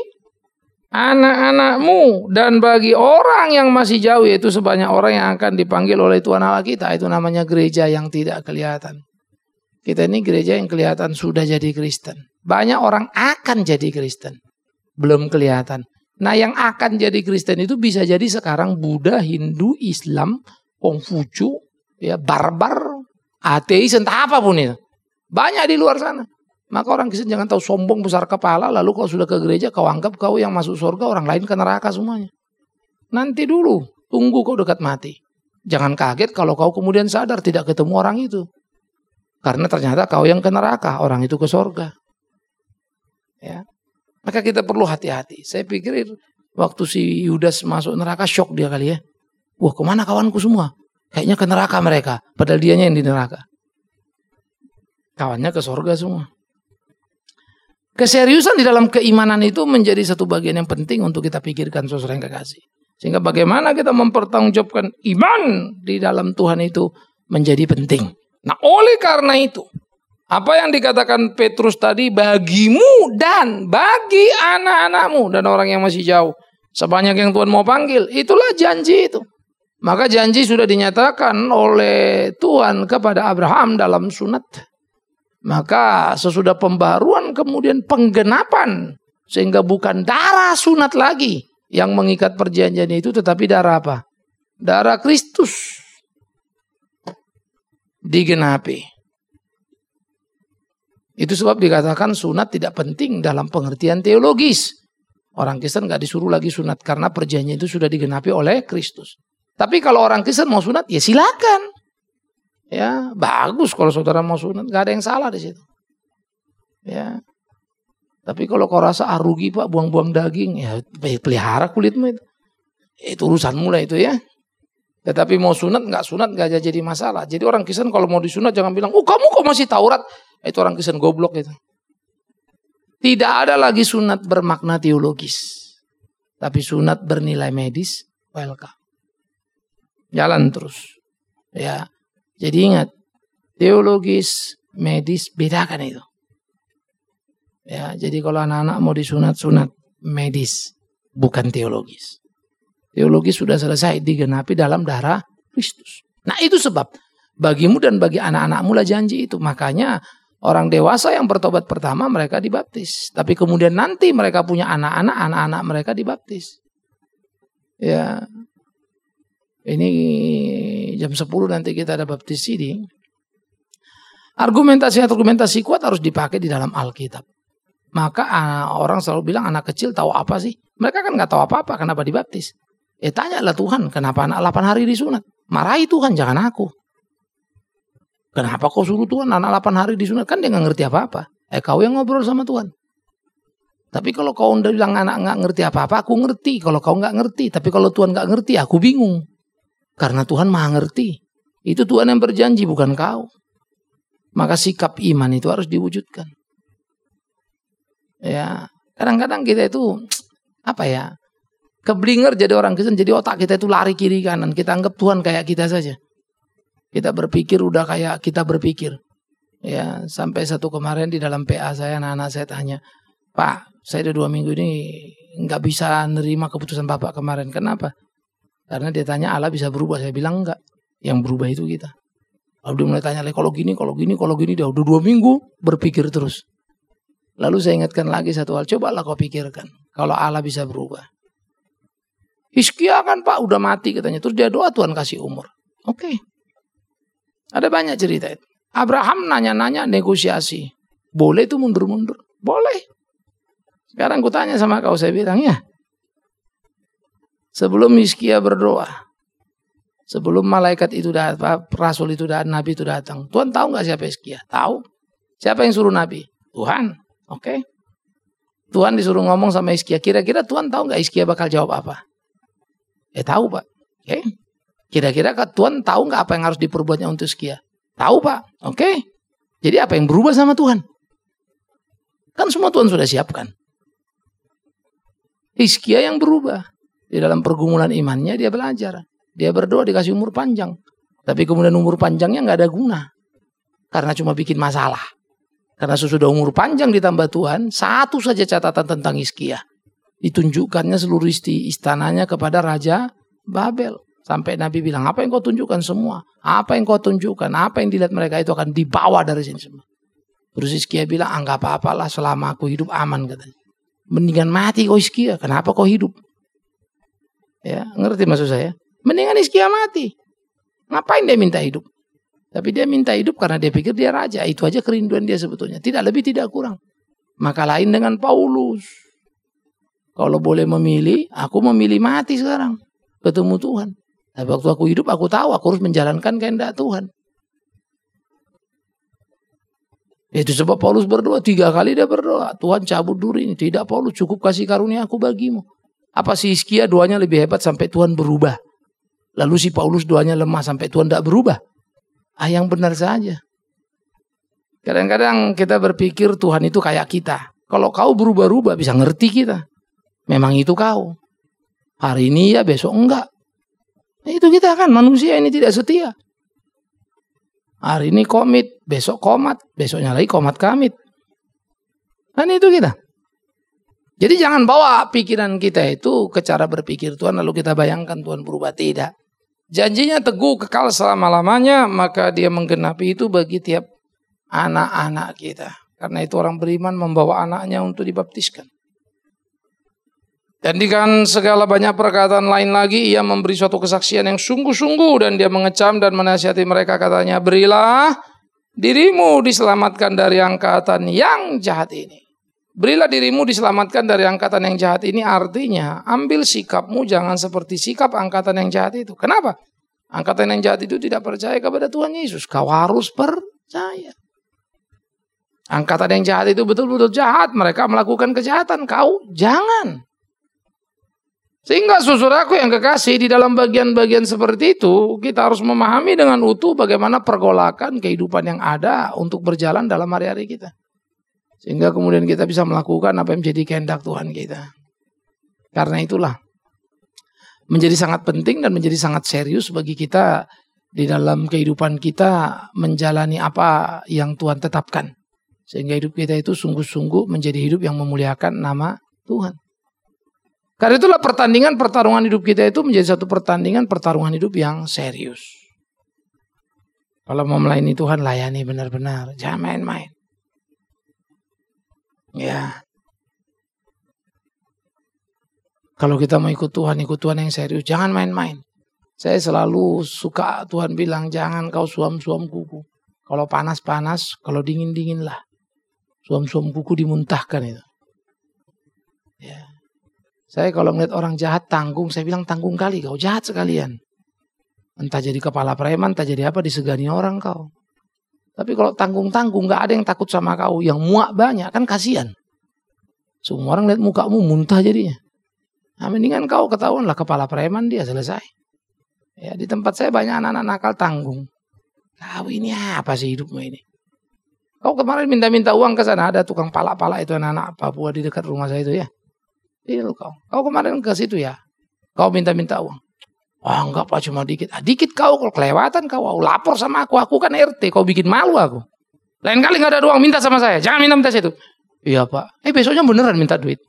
anak-anakmu. Dan bagi orang yang masih jauh, yaitu sebanyak orang yang akan dipanggil oleh Tuhan Allah kita. Itu namanya gereja yang tidak kelihatan. Kita ini gereja yang kelihatan sudah jadi Kristen. Banyak orang akan jadi Kristen. Belum kelihatan. Nah yang akan jadi Kristen itu bisa jadi sekarang Buddha, Hindu, Islam, Konghucu, ya, barbar, ateis, entah apapun itu. Banyak di luar sana. Maka orang Kristen jangan tahu sombong besar kepala. Lalu kalau sudah ke gereja kau anggap kau yang masuk surga, orang lain ke neraka semuanya. Nanti dulu. Tunggu kau dekat mati. Jangan kaget kalau kau kemudian sadar tidak ketemu orang itu. Karena ternyata kau yang ke neraka, orang itu ke surga. Ya. Maka kita perlu hati-hati. Saya pikir waktu si Yudas masuk neraka shock dia kali ya. Wah, kemana kawanku semua? Kayaknya ke neraka mereka, padahal dianya yang di neraka. Kawannya ke surga semua. Keseriusan di dalam keimanan itu menjadi satu bagian yang penting untuk kita pikirkan, saudara yang kekasih. Sehingga bagaimana kita mempertanggungjawabkan iman di dalam Tuhan itu menjadi penting. Nah, oleh karena itu, apa yang dikatakan Petrus tadi, bagimu dan bagi anak-anakmu dan orang yang masih jauh, sebanyak yang Tuhan mau panggil, itulah janji itu. Maka janji sudah dinyatakan oleh Tuhan kepada Abraham dalam sunat. Maka sesudah pembaruan kemudian penggenapan, sehingga bukan darah sunat lagi yang mengikat perjanjian itu, tetapi darah apa? Darah Kristus. Digenapi. Itu sebab dikatakan sunat tidak penting dalam pengertian teologis. Orang Kristen gak disuruh lagi sunat karena perjanjian itu sudah digenapi oleh Kristus. Tapi kalau orang Kristen mau sunat, ya silakan. Ya, bagus kalau saudara mau sunat, gak ada yang salah di situ. Ya. Tapi kalau kau rasa ah rugi Pak, buang-buang daging, ya pelihara kulitmu itu. Itu urusanmu lah itu ya. Tetapi mau sunat nggak sunat nggak jadi masalah. Jadi orang Kristen kalau mau disunat jangan bilang, oh kamu kok masih Taurat? Itu orang Kristen goblok itu. Tidak ada lagi sunat bermakna teologis, tapi sunat bernilai medis. Welcome. Jalan terus. Ya. Jadi ingat, teologis, medis bedakan itu. Ya. Jadi kalau anak-anak mau disunat sunat medis, bukan teologis. Teologi sudah selesai digenapi dalam darah Kristus. Nah itu sebab bagimu dan bagi anak-anakmu lah janji itu. Makanya orang dewasa yang bertobat pertama mereka dibaptis. Tapi kemudian nanti mereka punya anak-anak, anak-anak mereka dibaptis. Ya, ini jam sepuluh nanti kita ada baptis ini. Argumentasi-argumentasi kuat harus dipakai di dalam Alkitab. Maka orang selalu bilang anak kecil tahu apa sih? Mereka kan nggak tahu apa-apa, kenapa dibaptis? Eh tanyalah Tuhan, kenapa anak delapan hari disunat? Marahi Tuhan, jangan aku. Kenapa kau suruh Tuhan anak delapan hari disunat? Kan dia nggak ngerti apa-apa. Eh kau yang ngobrol sama Tuhan. Tapi kalau kau udah bilang anak nggak ngerti apa-apa, aku ngerti. Kalau kau nggak ngerti, tapi kalau Tuhan nggak ngerti, aku bingung. Karena Tuhan maha ngerti. Itu Tuhan yang berjanji, bukan kau. Maka sikap iman itu harus diwujudkan. Ya, kadang-kadang kita itu apa ya? Keblinger jadi orang Kristen, jadi otak kita itu lari kiri kanan. Kita anggap Tuhan kayak kita saja. Kita berpikir udah kayak kita berpikir. Ya, sampai satu kemarin di dalam P A saya, anak-anak saya tanya, Pak, saya udah dua minggu ini nggak bisa nerima keputusan Bapak kemarin. Kenapa? Karena dia tanya Allah bisa berubah. Saya bilang enggak. Yang berubah itu kita. Lalu dia mulai tanya lagi, kalau gini, kalau gini, kalau gini. Dia udah dua minggu berpikir terus. Lalu saya ingatkan lagi satu hal. Cobalah kau pikirkan. Kalau Allah bisa berubah. Hizkia kan Pak udah mati katanya. Terus dia doa Tuhan kasih umur. Oke. Okay. Ada banyak cerita itu. Abraham nanya-nanya negosiasi. Boleh itu mundur-mundur? Boleh. Sekarang ku tanya sama kau, saya bilang ya. Sebelum Hizkia berdoa, sebelum malaikat itu datang, rasul itu datang, nabi itu datang, Tuhan tahu nggak siapa Hizkia? Tahu. Siapa yang suruh nabi? Tuhan. Oke. Okay. Tuhan disuruh ngomong sama Hizkia. Kira-kira Tuhan tahu nggak Hizkia bakal jawab apa? Eh tahu Pak. Oke. Okay. Kira-kira Tuhan tahu nggak apa yang harus diperbuatnya untuk Hizkia? Tahu Pak. Oke. Okay. Jadi apa yang berubah sama Tuhan? Kan semua Tuhan sudah siapkan. Hizkia yang berubah. Di dalam pergumulan imannya dia belajar. Dia berdoa dikasih umur panjang. Tapi kemudian umur panjangnya nggak ada guna. Karena cuma bikin masalah. Karena sesudah umur panjang ditambah Tuhan, satu saja catatan tentang Hizkia. Ditunjukkannya seluruh istananya kepada Raja Babel. Sampai Nabi bilang, apa yang kau tunjukkan semua? Apa yang kau tunjukkan? Apa yang dilihat mereka itu akan dibawa dari sini semua. Terus Hizkia bilang, ah, nggak apa-apalah selama aku hidup aman katanya. Mendingan mati kau Hizkia, kenapa kau hidup? Ya, ngerti maksud saya? Mendingan Hizkia mati. Ngapain dia minta hidup? Tapi dia minta hidup karena dia pikir dia raja. Itu aja kerinduan dia sebetulnya. Tidak lebih, tidak kurang. Maka lain dengan Paulus. Kalau boleh memilih, aku memilih mati sekarang. Ketemu Tuhan. Tapi waktu aku hidup, aku tahu aku harus menjalankan kehendak Tuhan. Itu sebab Paulus berdoa. Tiga kali dia berdoa. Tuhan cabut duri ini. Tidak Paulus, cukup kasih karunia aku bagimu. Apa si Hizkia doanya lebih hebat sampai Tuhan berubah. Lalu si Paulus doanya lemah sampai Tuhan tidak berubah. Ah, yang benar saja. Kadang-kadang kita berpikir Tuhan itu kayak kita. Kalau kau berubah-ubah bisa ngerti kita. Memang itu kau. Hari ini ya besok enggak. Nah, itu kita kan manusia ini tidak setia. Hari ini komit, besok komat, besoknya lagi komat kamit. Kan itu kita. Jadi jangan bawa pikiran kita itu ke cara berpikir Tuhan lalu kita bayangkan Tuhan berubah. Tidak. Janjinya teguh kekal selama-lamanya, maka dia menggenapi itu bagi tiap anak-anak kita. Karena itu orang beriman membawa anaknya untuk dibaptiskan. Dan dengan segala banyak perkataan lain lagi, ia memberi suatu kesaksian yang sungguh-sungguh dan dia mengecam dan menasihati mereka katanya, berilah dirimu diselamatkan dari angkatan yang jahat ini. Berilah dirimu diselamatkan dari angkatan yang jahat ini artinya ambil sikapmu jangan seperti sikap angkatan yang jahat itu. Kenapa? Angkatan yang jahat itu tidak percaya kepada Tuhan Yesus. Kau harus percaya. Angkatan yang jahat itu betul-betul jahat. Mereka melakukan kejahatan. Kau jangan. Sehingga saudaraku yang kekasih di dalam bagian-bagian seperti itu kita harus memahami dengan utuh bagaimana pergolakan kehidupan yang ada untuk berjalan dalam hari-hari kita. Sehingga kemudian kita bisa melakukan apa yang menjadi kehendak Tuhan kita. Karena itulah menjadi sangat penting dan menjadi sangat serius bagi kita di dalam kehidupan kita menjalani apa yang Tuhan tetapkan. Sehingga hidup kita itu sungguh-sungguh menjadi hidup yang memuliakan nama Tuhan. Karena itulah pertandingan pertarungan hidup kita itu menjadi satu pertandingan pertarungan hidup yang serius. Kalau mau melayani Tuhan layani benar-benar, jangan main-main. Ya. Kalau kita mau ikut Tuhan, ikut Tuhan yang serius, jangan main-main. Saya selalu suka Tuhan bilang, jangan kau suam-suam kuku. Kalau panas-panas, kalau dingin-dinginlah. Suam-suam kuku dimuntahkan itu. Ya. Saya kalau melihat orang jahat tanggung, saya bilang tanggung kali, kau jahat sekalian. Entah jadi kepala preman, entah jadi apa, disegani orang kau. Tapi kalau tanggung-tanggung, gak ada yang takut sama kau. Yang muak banyak, kan kasihan. Semua orang lihat mukamu muntah jadinya. Nah, mendingan kau ketahuan lah kepala preman dia, selesai. Ya, di tempat saya banyak anak-anak nakal tanggung. Kau ini apa sih hidupmu ini? Kau kemarin minta-minta uang ke sana, ada tukang pala-pala itu anak-anak Papua di dekat rumah saya itu ya. Iya kau. Kau kemarin ke situ ya. Kau minta-minta uang. Oh enggak Pak, cuma dikit. Ah, dikit kau, kalau kelewatan kau, kau lapor sama aku. Aku kan R T, kau bikin malu aku. Lain kali nggak ada uang minta sama saya. Jangan minta-minta situ. Iya Pak. Eh besoknya beneran minta duit.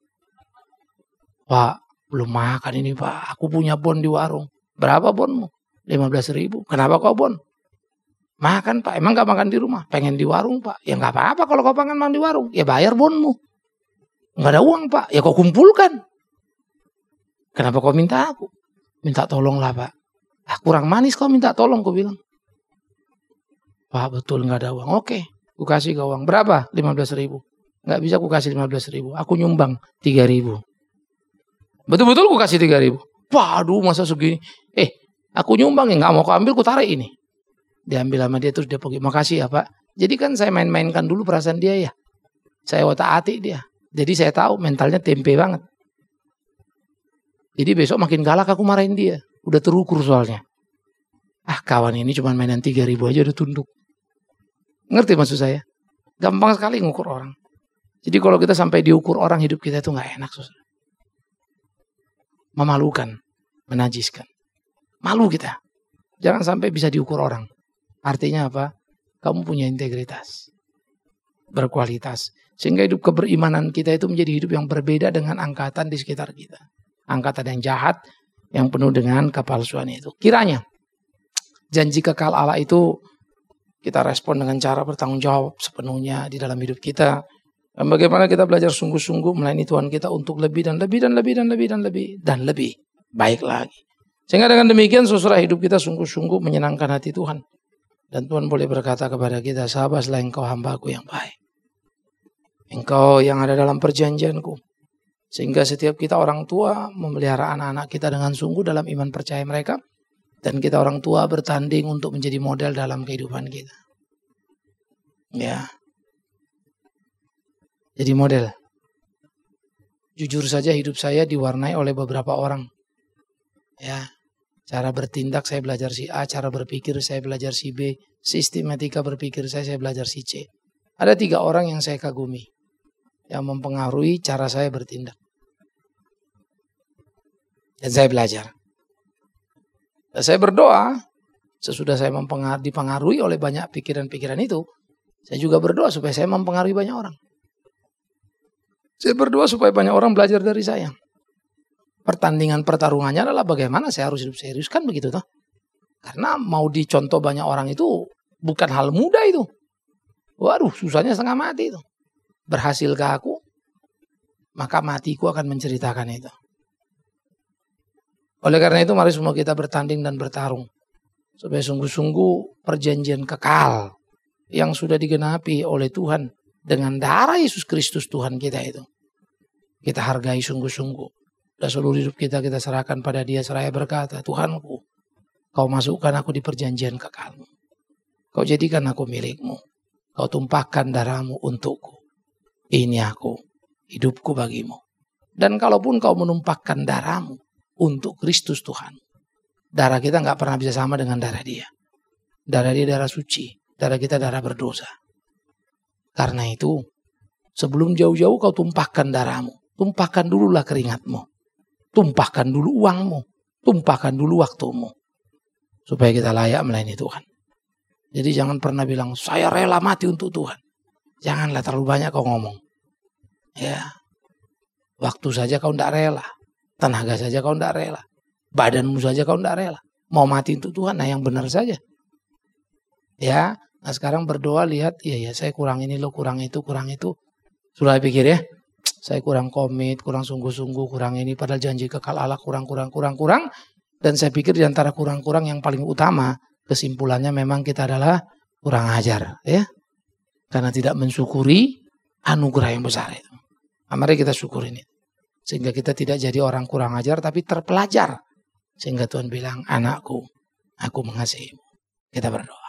Pak, belum makan ini Pak. Aku punya bon di warung. Berapa bonmu? lima belas ribu. Kenapa kau bon? Makan Pak. Emang gak makan di rumah? Pengen di warung Pak. Ya nggak apa-apa kalau kau pengen makan di warung. Ya bayar bonmu. Nggak ada uang Pak. Ya kau kumpulkan. Kenapa kau minta aku? Minta tolong lah Pak. Ah, kurang manis kau minta tolong, kau bilang. Pak betul nggak ada uang. Oke, aku kasih kau uang. Berapa? lima belas ribu. Nggak bisa aku kasih lima belas ribu. Aku nyumbang tiga ribu. Betul-betul aku kasih tiga ribu. Waduh masa segini. Eh aku nyumbang ya nggak mau kau ambil, aku tarik ini. Diambil sama dia terus dia pergi. Makasih ya Pak. Jadi kan saya main-mainkan dulu perasaan dia ya. Saya otak-atik dia. Jadi saya tahu mentalnya tempe banget. Jadi besok makin galak aku marahin dia. Udah terukur soalnya. Ah kawan ini cuma mainan tiga ribu aja udah tunduk. Ngerti maksud saya? Gampang sekali ngukur orang. Jadi kalau kita sampai diukur orang, hidup kita itu gak enak. Saudara. Memalukan. Menajiskan. Malu kita. Jangan sampai bisa diukur orang. Artinya apa? Kamu punya integritas. Berkualitas. Sehingga hidup keberimanan kita itu menjadi hidup yang berbeda dengan angkatan di sekitar kita. Angkatan yang jahat, yang penuh dengan kepalsuan itu. Kiranya janji kekal Allah itu kita respon dengan cara bertanggung jawab sepenuhnya di dalam hidup kita. Dan bagaimana kita belajar sungguh-sungguh melayani Tuhan kita untuk lebih dan lebih dan lebih dan lebih dan lebih dan lebih baik lagi. Sehingga dengan demikian saudara hidup kita sungguh-sungguh menyenangkan hati Tuhan. Dan Tuhan boleh berkata kepada kita, sahabatlah engkau hambaku yang baik. Engkau yang ada dalam perjanjianku. Sehingga setiap kita orang tua memelihara anak-anak kita dengan sungguh dalam iman percaya mereka. Dan kita orang tua bertanding untuk menjadi model dalam kehidupan kita. Ya. Jadi model. Jujur saja hidup saya diwarnai oleh beberapa orang. Ya. Cara bertindak saya belajar si A, cara berpikir saya belajar si B. Sistematika berpikir saya, saya belajar si C. Ada tiga orang yang saya kagumi. Yang mempengaruhi cara saya bertindak. Dan saya belajar. Dan saya berdoa, sesudah saya mempengaruhi, dipengaruhi oleh banyak pikiran-pikiran itu, saya juga berdoa supaya saya mempengaruhi banyak orang. Saya berdoa supaya banyak orang belajar dari saya. Pertandingan pertarungannya adalah bagaimana saya harus hidup serius, kan begitu toh? Karena mau dicontoh banyak orang itu bukan hal mudah itu. Waduh, susahnya setengah mati itu. Berhasilkah aku? Maka matiku akan menceritakan itu. Oleh karena itu mari semua kita bertanding dan bertarung. Supaya sungguh-sungguh perjanjian kekal yang sudah digenapi oleh Tuhan dengan darah Yesus Kristus Tuhan kita itu. Kita hargai sungguh-sungguh. Dan seluruh hidup kita kita serahkan pada Dia seraya berkata, Tuhanku, Kau masukkan aku di perjanjian kekalmu. Kau jadikan aku milikmu. Kau tumpahkan darahmu untukku. Ini aku, hidupku bagimu. Dan kalaupun kau menumpahkan darahmu untuk Kristus Tuhan, darah kita nggak pernah bisa sama dengan darah Dia. Darah Dia darah suci, darah kita darah berdosa. Karena itu, sebelum jauh-jauh kau tumpahkan darahmu, tumpahkan dululah keringatmu, tumpahkan dulu uangmu, tumpahkan dulu waktumu, supaya kita layak melayani Tuhan. Jadi jangan pernah bilang, saya rela mati untuk Tuhan. Janganlah terlalu banyak kau ngomong. Ya, waktu saja kau tidak rela, tenaga saja kau tidak rela, badanmu saja kau tidak rela. Mau mati untuk Tuhan, nah yang benar saja. Ya, nah sekarang berdoa lihat, iya ya saya kurang ini loh, kurang itu, kurang itu. Sudah pikir ya, saya kurang komit, kurang sungguh-sungguh, kurang ini. Padahal janji kekal Allah kurang, kurang, kurang, kurang. Dan saya pikir di antara kurang-kurang yang paling utama, kesimpulannya memang kita adalah kurang ajar, ya. Karena tidak mensyukuri anugerah yang besar itu. Nah, mari kita syukurin itu. Sehingga kita tidak jadi orang kurang ajar, tapi terpelajar. Sehingga Tuhan bilang, anakku, aku mengasihimu. Kita berdoa.